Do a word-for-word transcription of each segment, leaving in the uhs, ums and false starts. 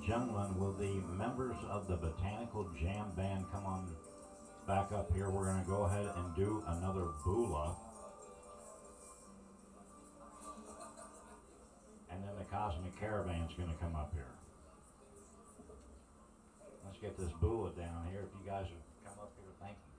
gentlemen, will the members of the Botanical Jam Band come on back up here? We're going to go ahead and do another Bula. And then the Cosmic Caravan's going to come up here. Let's get this Bula down here. If you guys would come up here, thank you.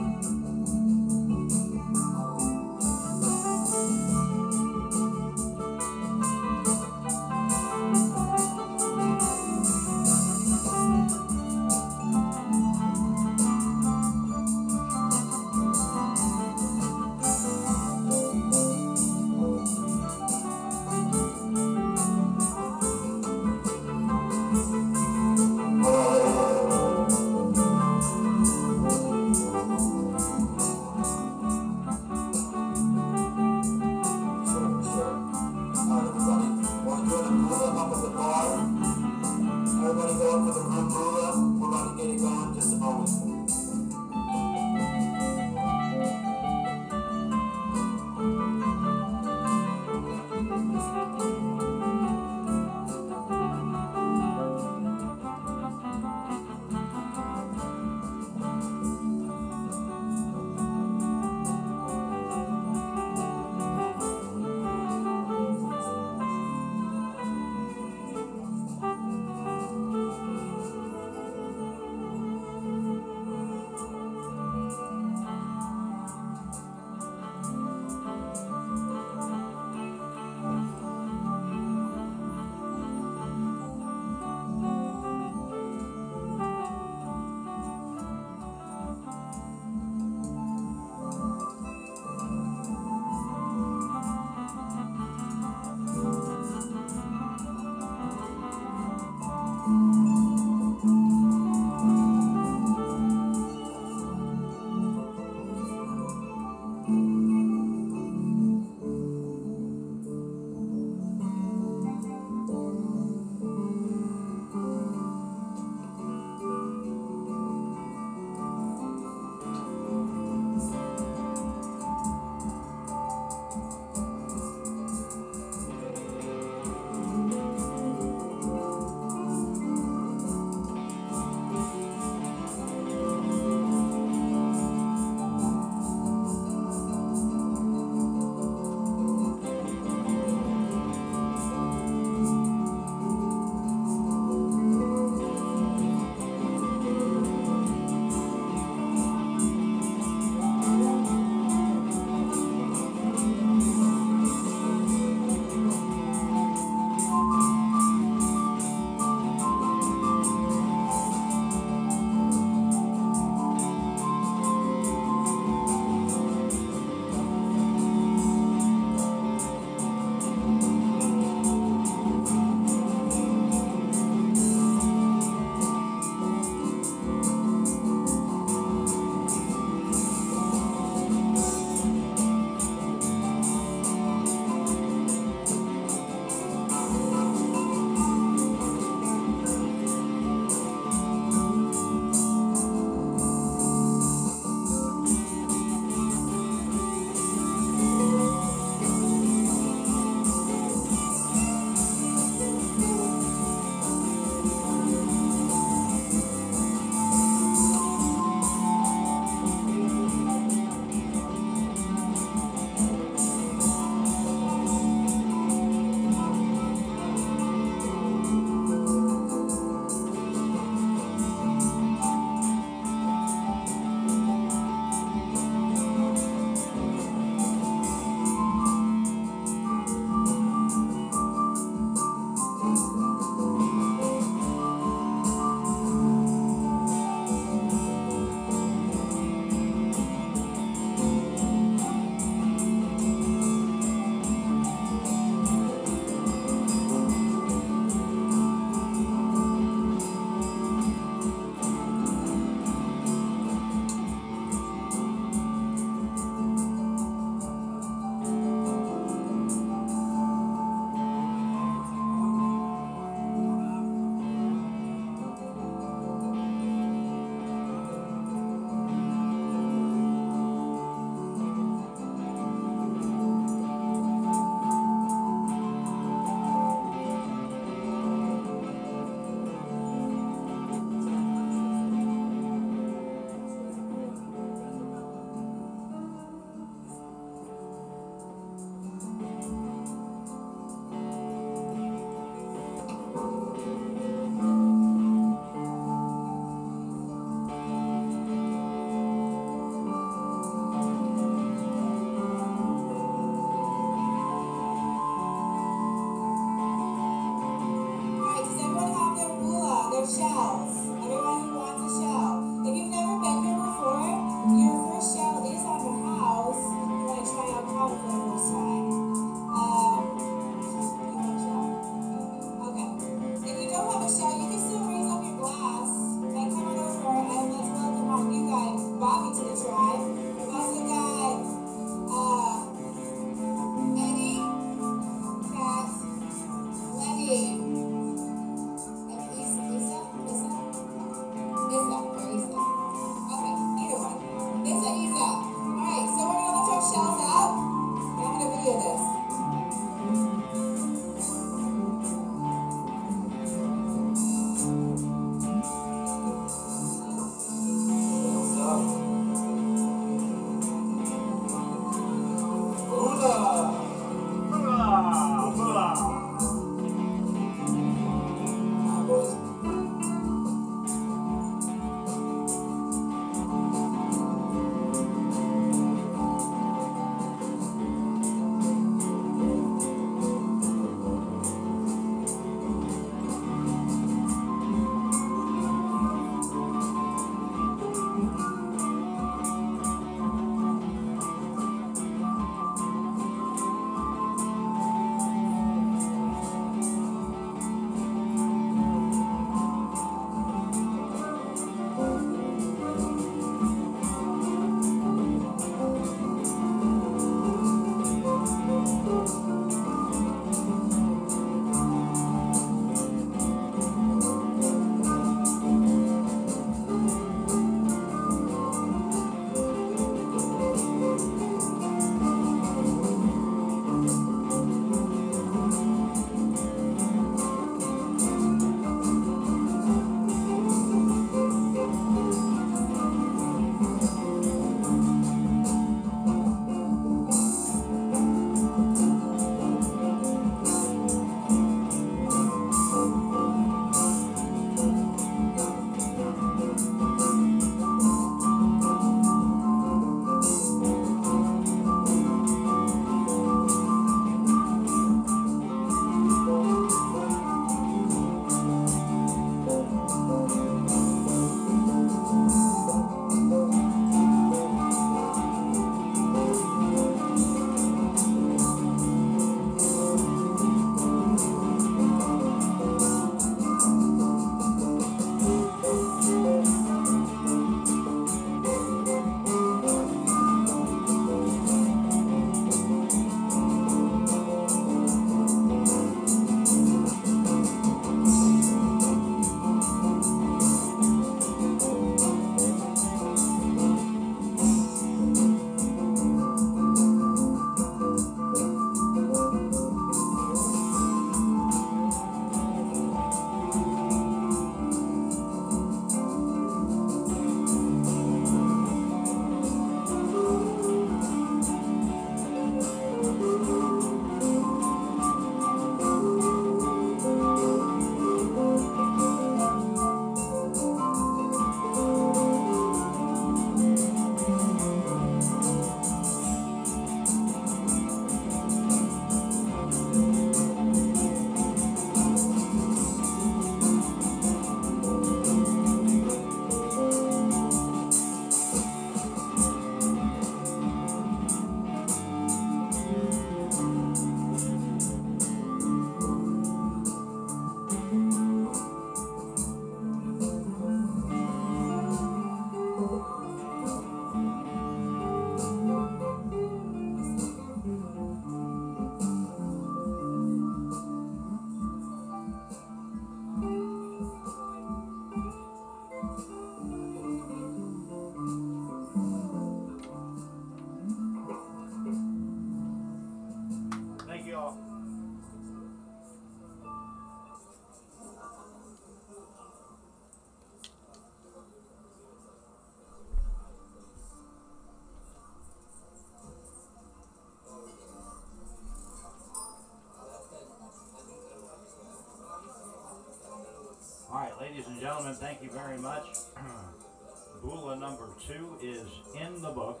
Ladies and gentlemen, thank you very much. Bula number two is in the books.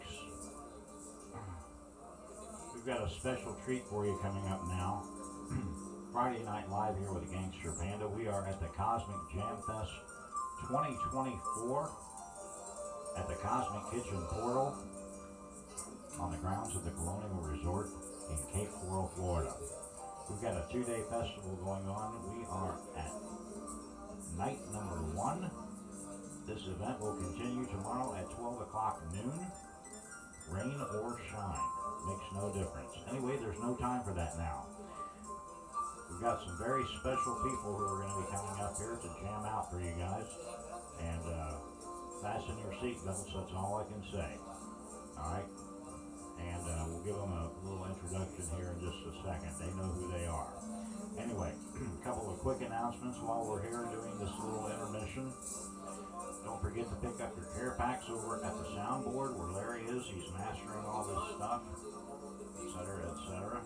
We've got a special treat for you coming up now. Friday Night Live here with the Gangster Panda. We are at the Cosmic Jam Fest twenty twenty-four at the Cosmic Kitchen Portal on the grounds of the Colonial Resort in Cape Coral, Florida. We've got a two-day festival going on. We are at night number one. This event will continue tomorrow at twelve o'clock noon. Rain or shine, makes no difference. Anyway, there's no time for that now. We've got some very special people who are going to be coming up here to jam out for you guys. And uh, fasten your seatbelts, that's all I can say. Alright? And uh, we'll give them a little introduction here in just a second. They know who they are. Anyway, a couple of quick announcements while we're here doing this little intermission. Don't forget to pick up your care packs over at the soundboard where Larry is. He's mastering all this stuff, et cetera, et cetera.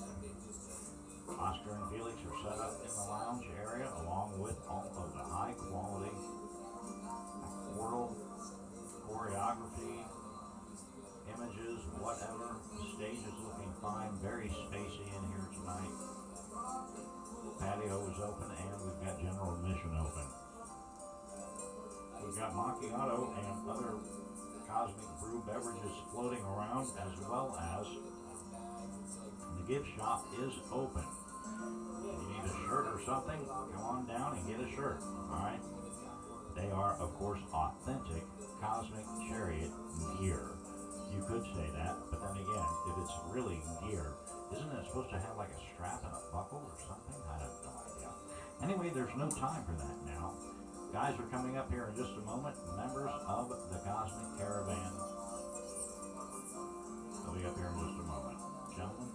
Oscar and Felix are set up in the lounge area along with all of the high quality portal choreography, images, whatever. The stage is looking fine, very spacey in here tonight. Patio is open and we've got general admission open. We've got macchiato and other cosmic brew beverages floating around, as well as the gift shop is open. If you need a shirt or something, come on down and get a shirt, alright? They are, of course, authentic Cosmic Chariot gear. You could say that, but then again, if it's really gear, isn't it supposed to have like a strap and a buckle or something? I have no idea. Anyway, there's no time for that now. Guys are coming up here in just a moment. Members of the Cosmic Caravan. They'll be up here in just a moment. Gentlemen.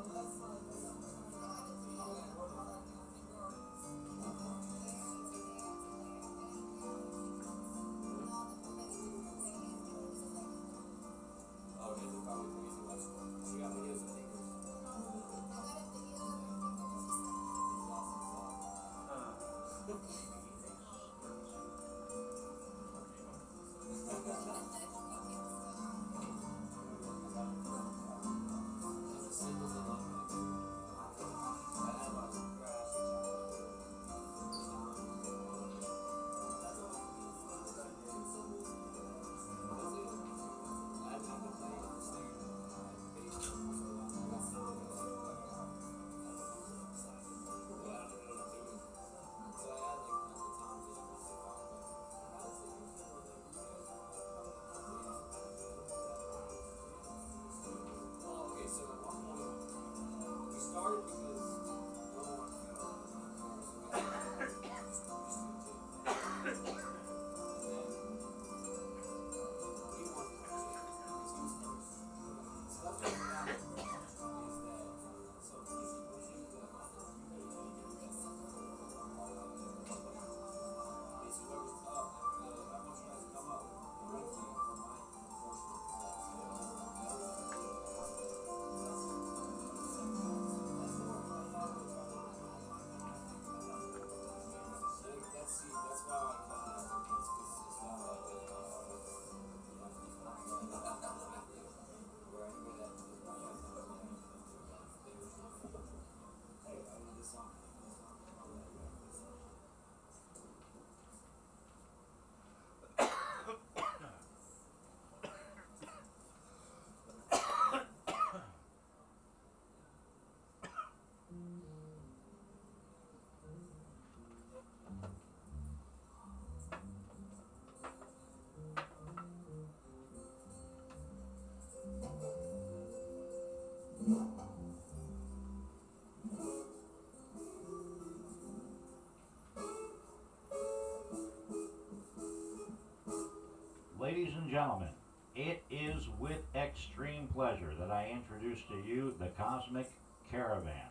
Ladies and gentlemen, it is with extreme pleasure that I introduce to you the Cosmic Caravan.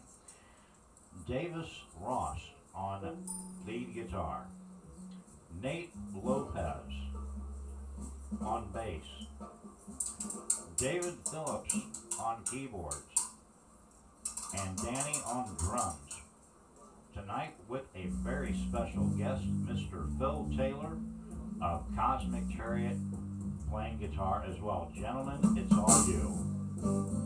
Davis Ross on lead guitar, Nate Lopez on bass, David Phillips on keyboards, and Danny on drums. tonight with a very special guest, Mister Phil Taylor of Cosmic Chariot, playing guitar as well. Gentlemen, it's all you.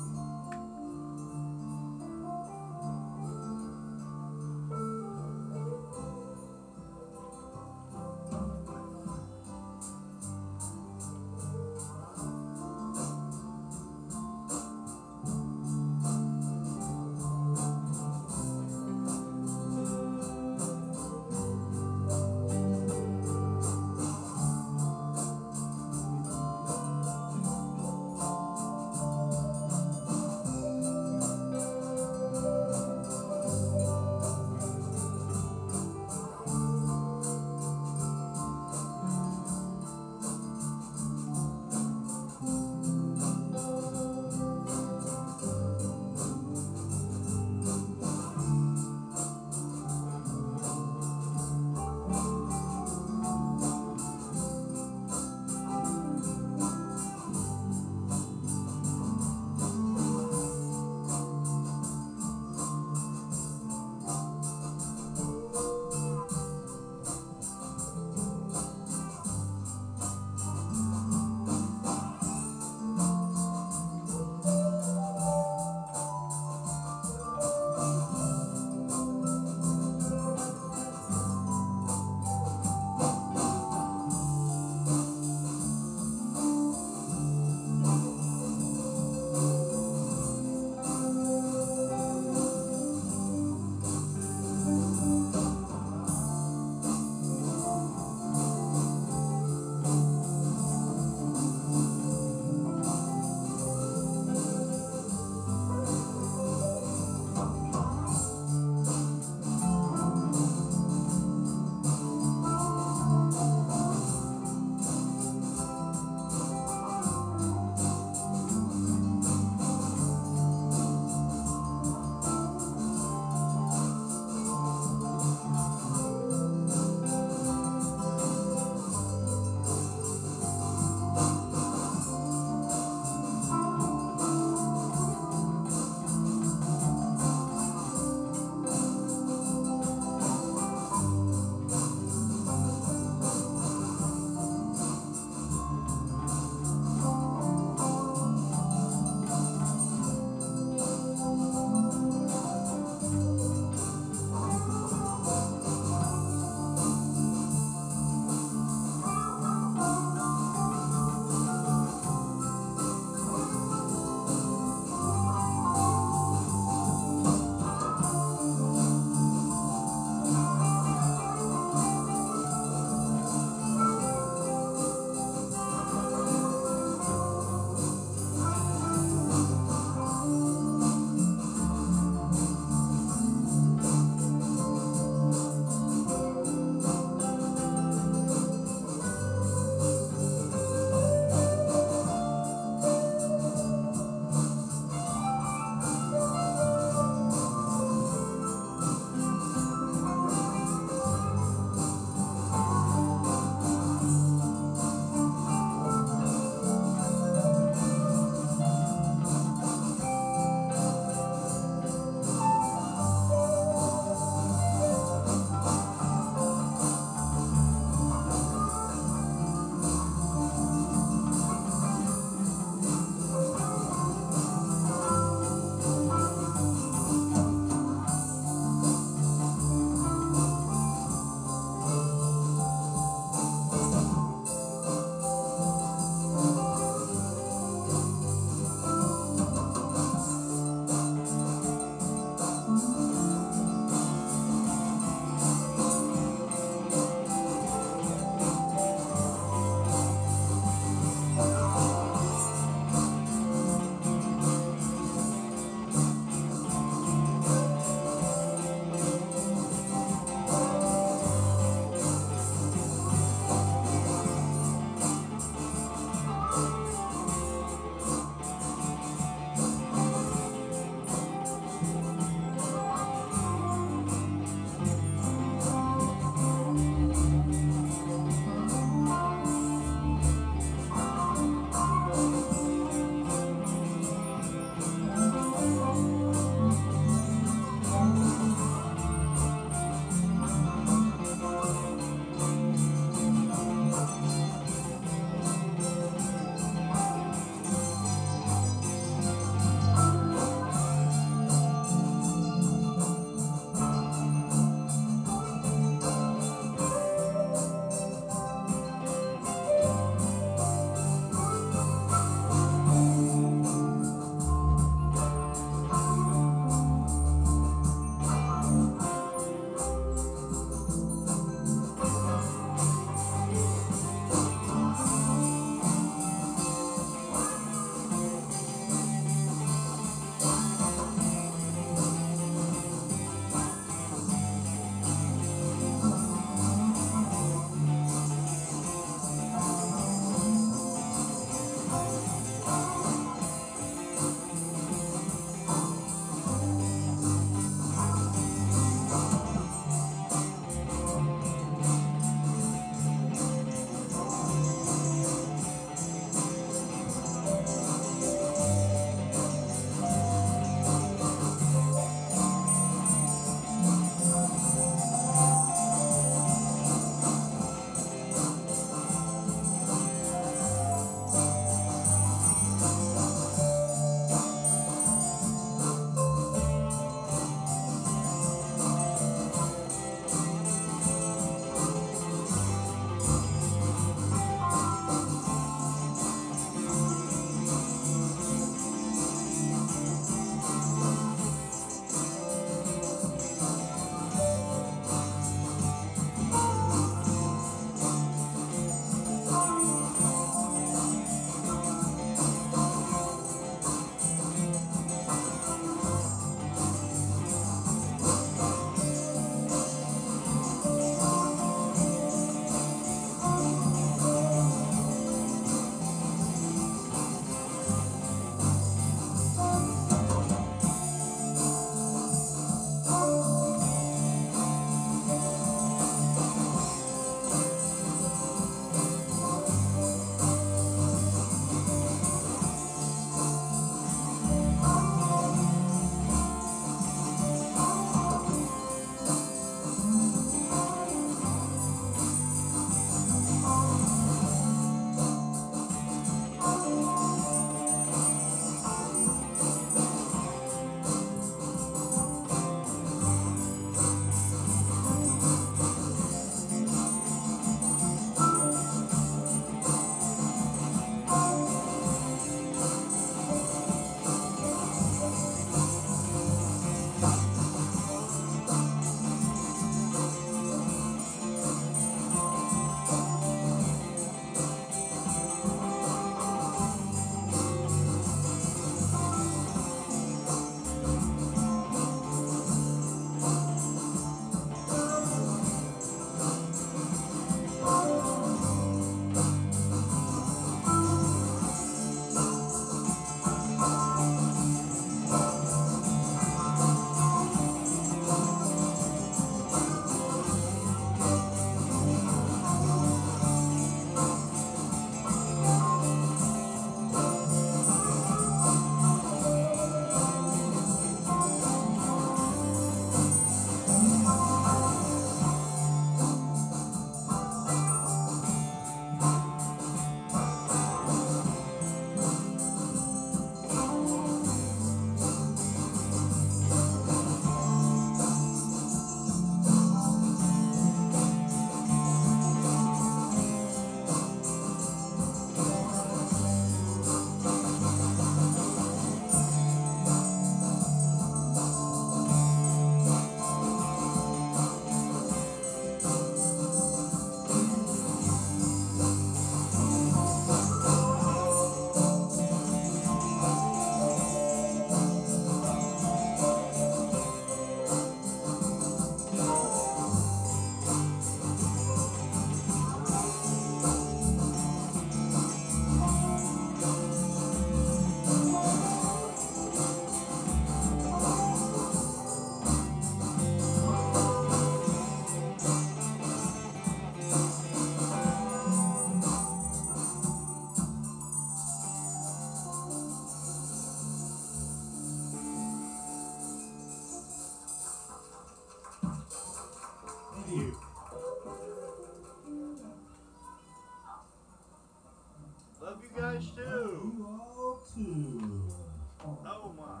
fish too. You all too. Oh my.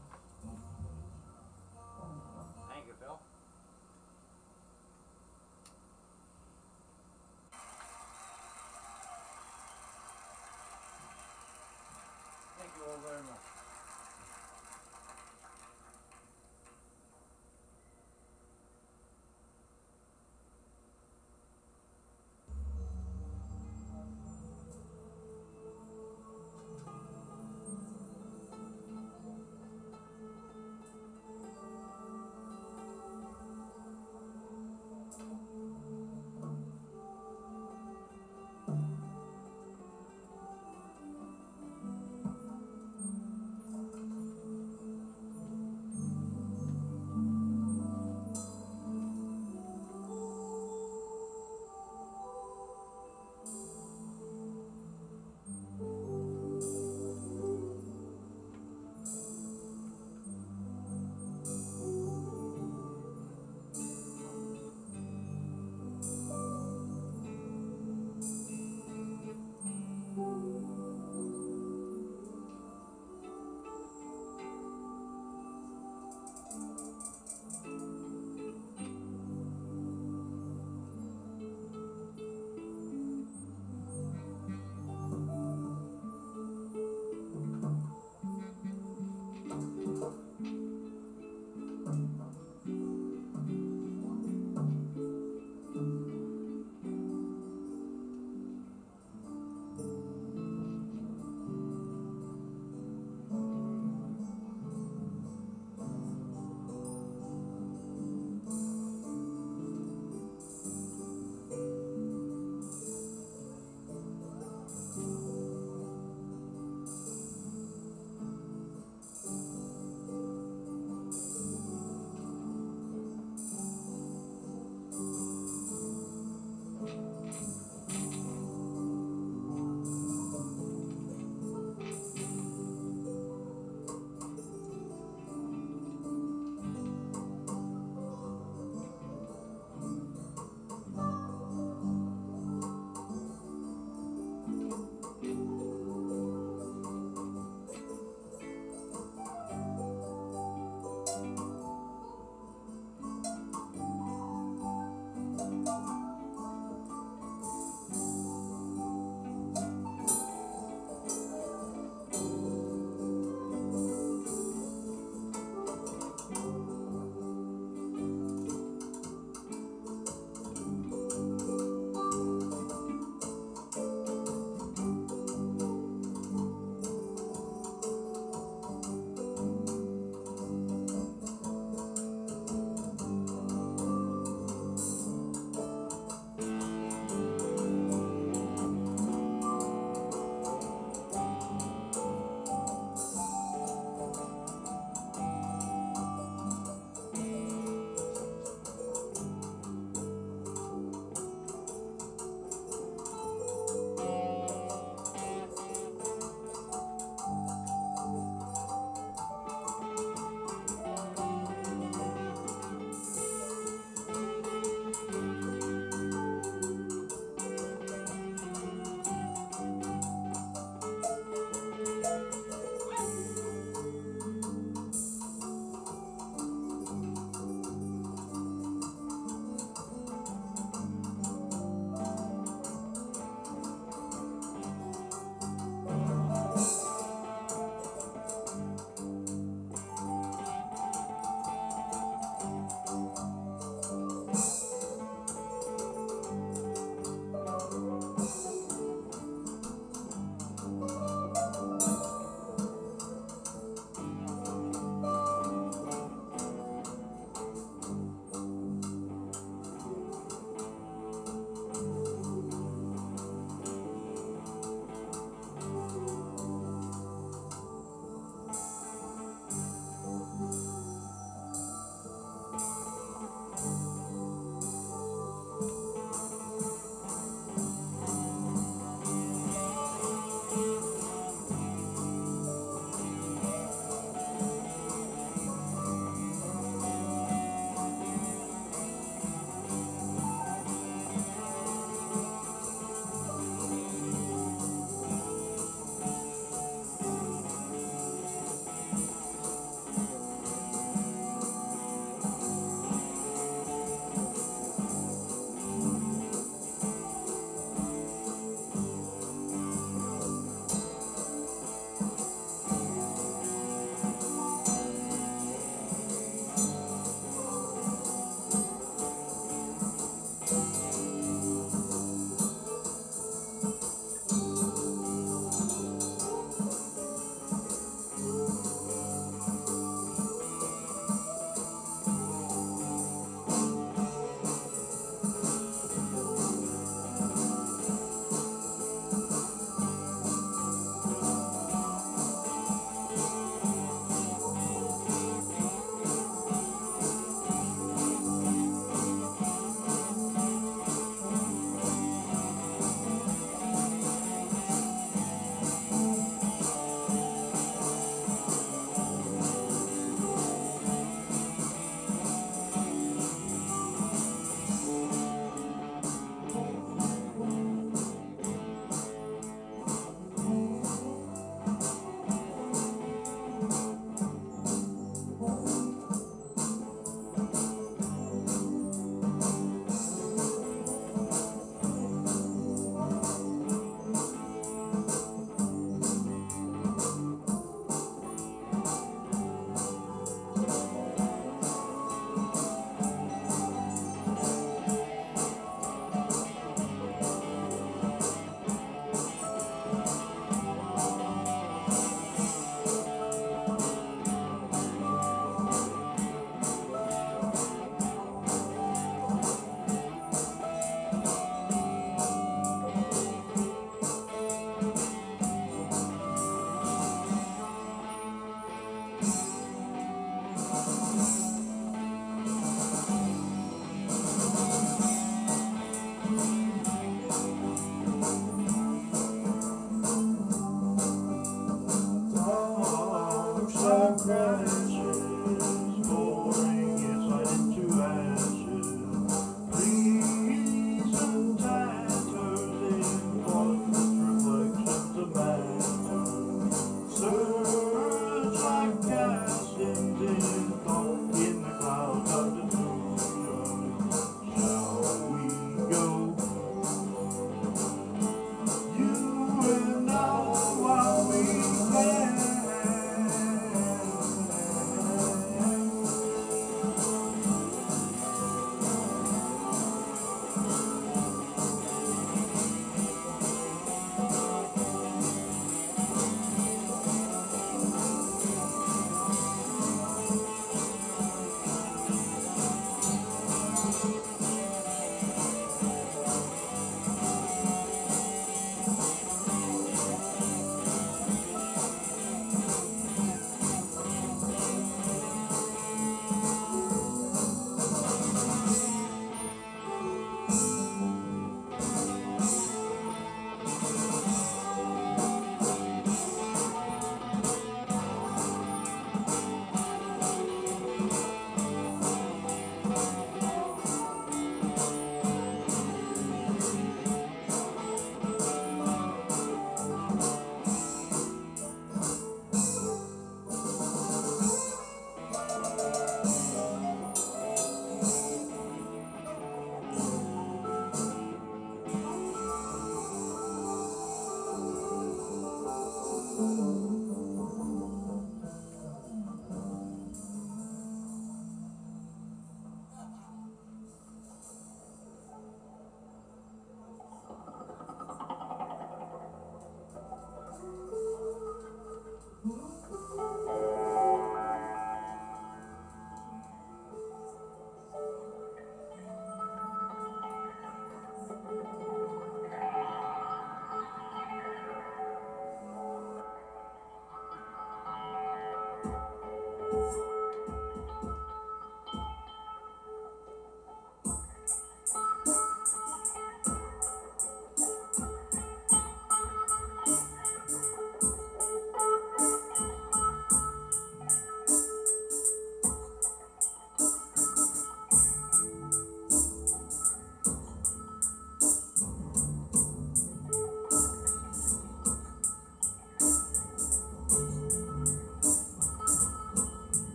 Thank you, Phil. Thank you all very much.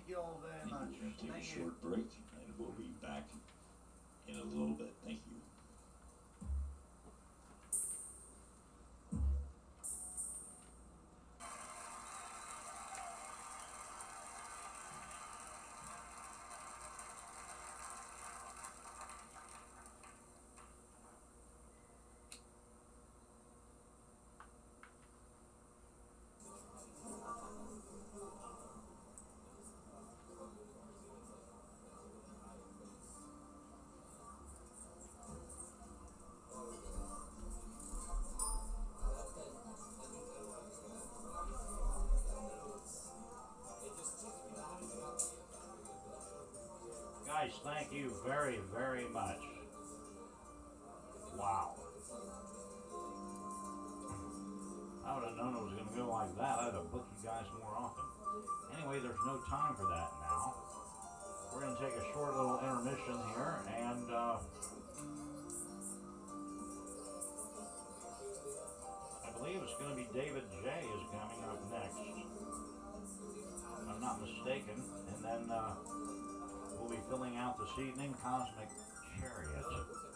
Thank you all very much. We're gonna take a Thank you. short break, and we'll be back in a little bit. Thank you. Guys, thank you very, very much. Wow. I would have known it was going to go like that. I'd have booked you guys more often. Anyway, there's no time for that now. We're going to take a short little intermission here, and uh, I believe it's going to be David J is coming up next, if I'm not mistaken, and then uh, we'll be filling out this evening Cosmic Chariot.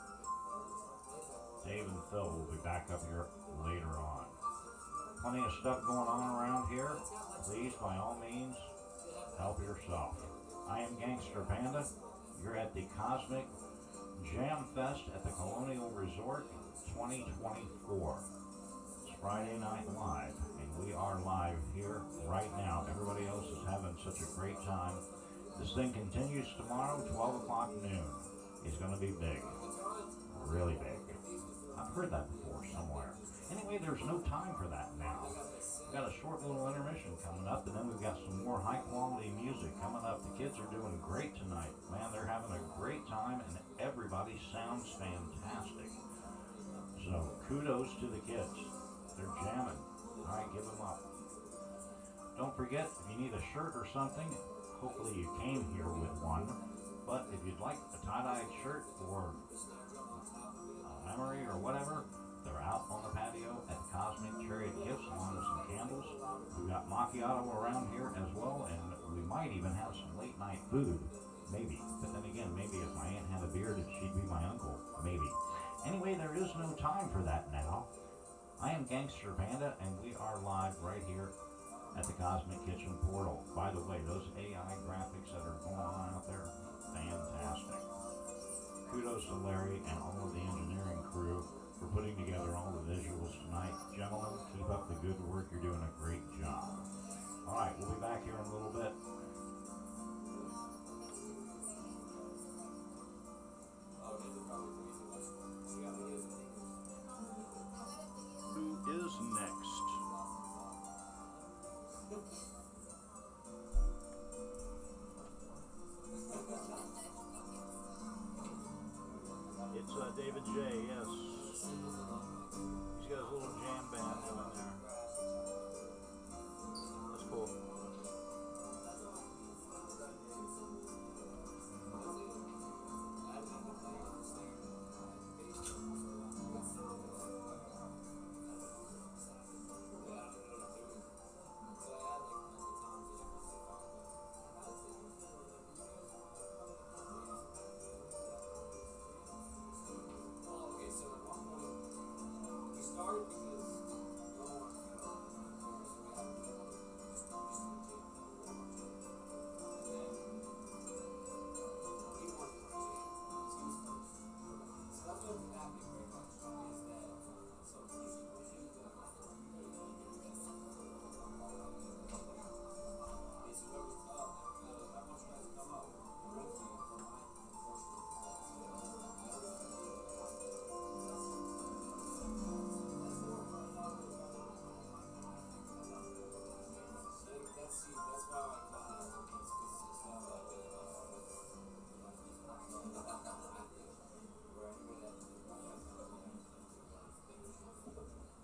Dave and Phil will be back up here later on. Plenty of stuff going on around here. Please, by all means, help yourself. I am Gangster Panda. You're at the Cosmic Jam Fest at the Colonial Resort twenty twenty-four. It's Friday Night Live, and we are live here right now. Everybody else is having such a great time. This thing continues tomorrow, twelve o'clock noon. It's going to be big. Really big. I've heard that before somewhere. Anyway, there's no time for that now. We've got a short little intermission coming up, and then we've got some more high-quality music coming up. The kids are doing great tonight. Man, they're having a great time, and everybody sounds fantastic. So, kudos to the kids. They're jamming. All right, give them up. Don't forget, if you need a shirt or something, hopefully you came here with one, but if you'd like a tie-dye shirt or a memory or whatever, they're out on the patio at the Cosmic Chariot Gifts along with some candles. We've got macchiato around here as well, and we might even have some late night food, maybe. But then again, maybe if my aunt had a beard, she'd be my uncle, maybe. Anyway, there is no time for that now. I am Gangster Panda, and we are live right here at the Cosmic Kitchen Portal. By the way, those A I graphics that are going on out there, fantastic. Kudos to Larry and all of the engineering crew for putting together all the visuals tonight. Gentlemen, keep up the good work. You're doing a great job. All right, we'll be back here in a little bit.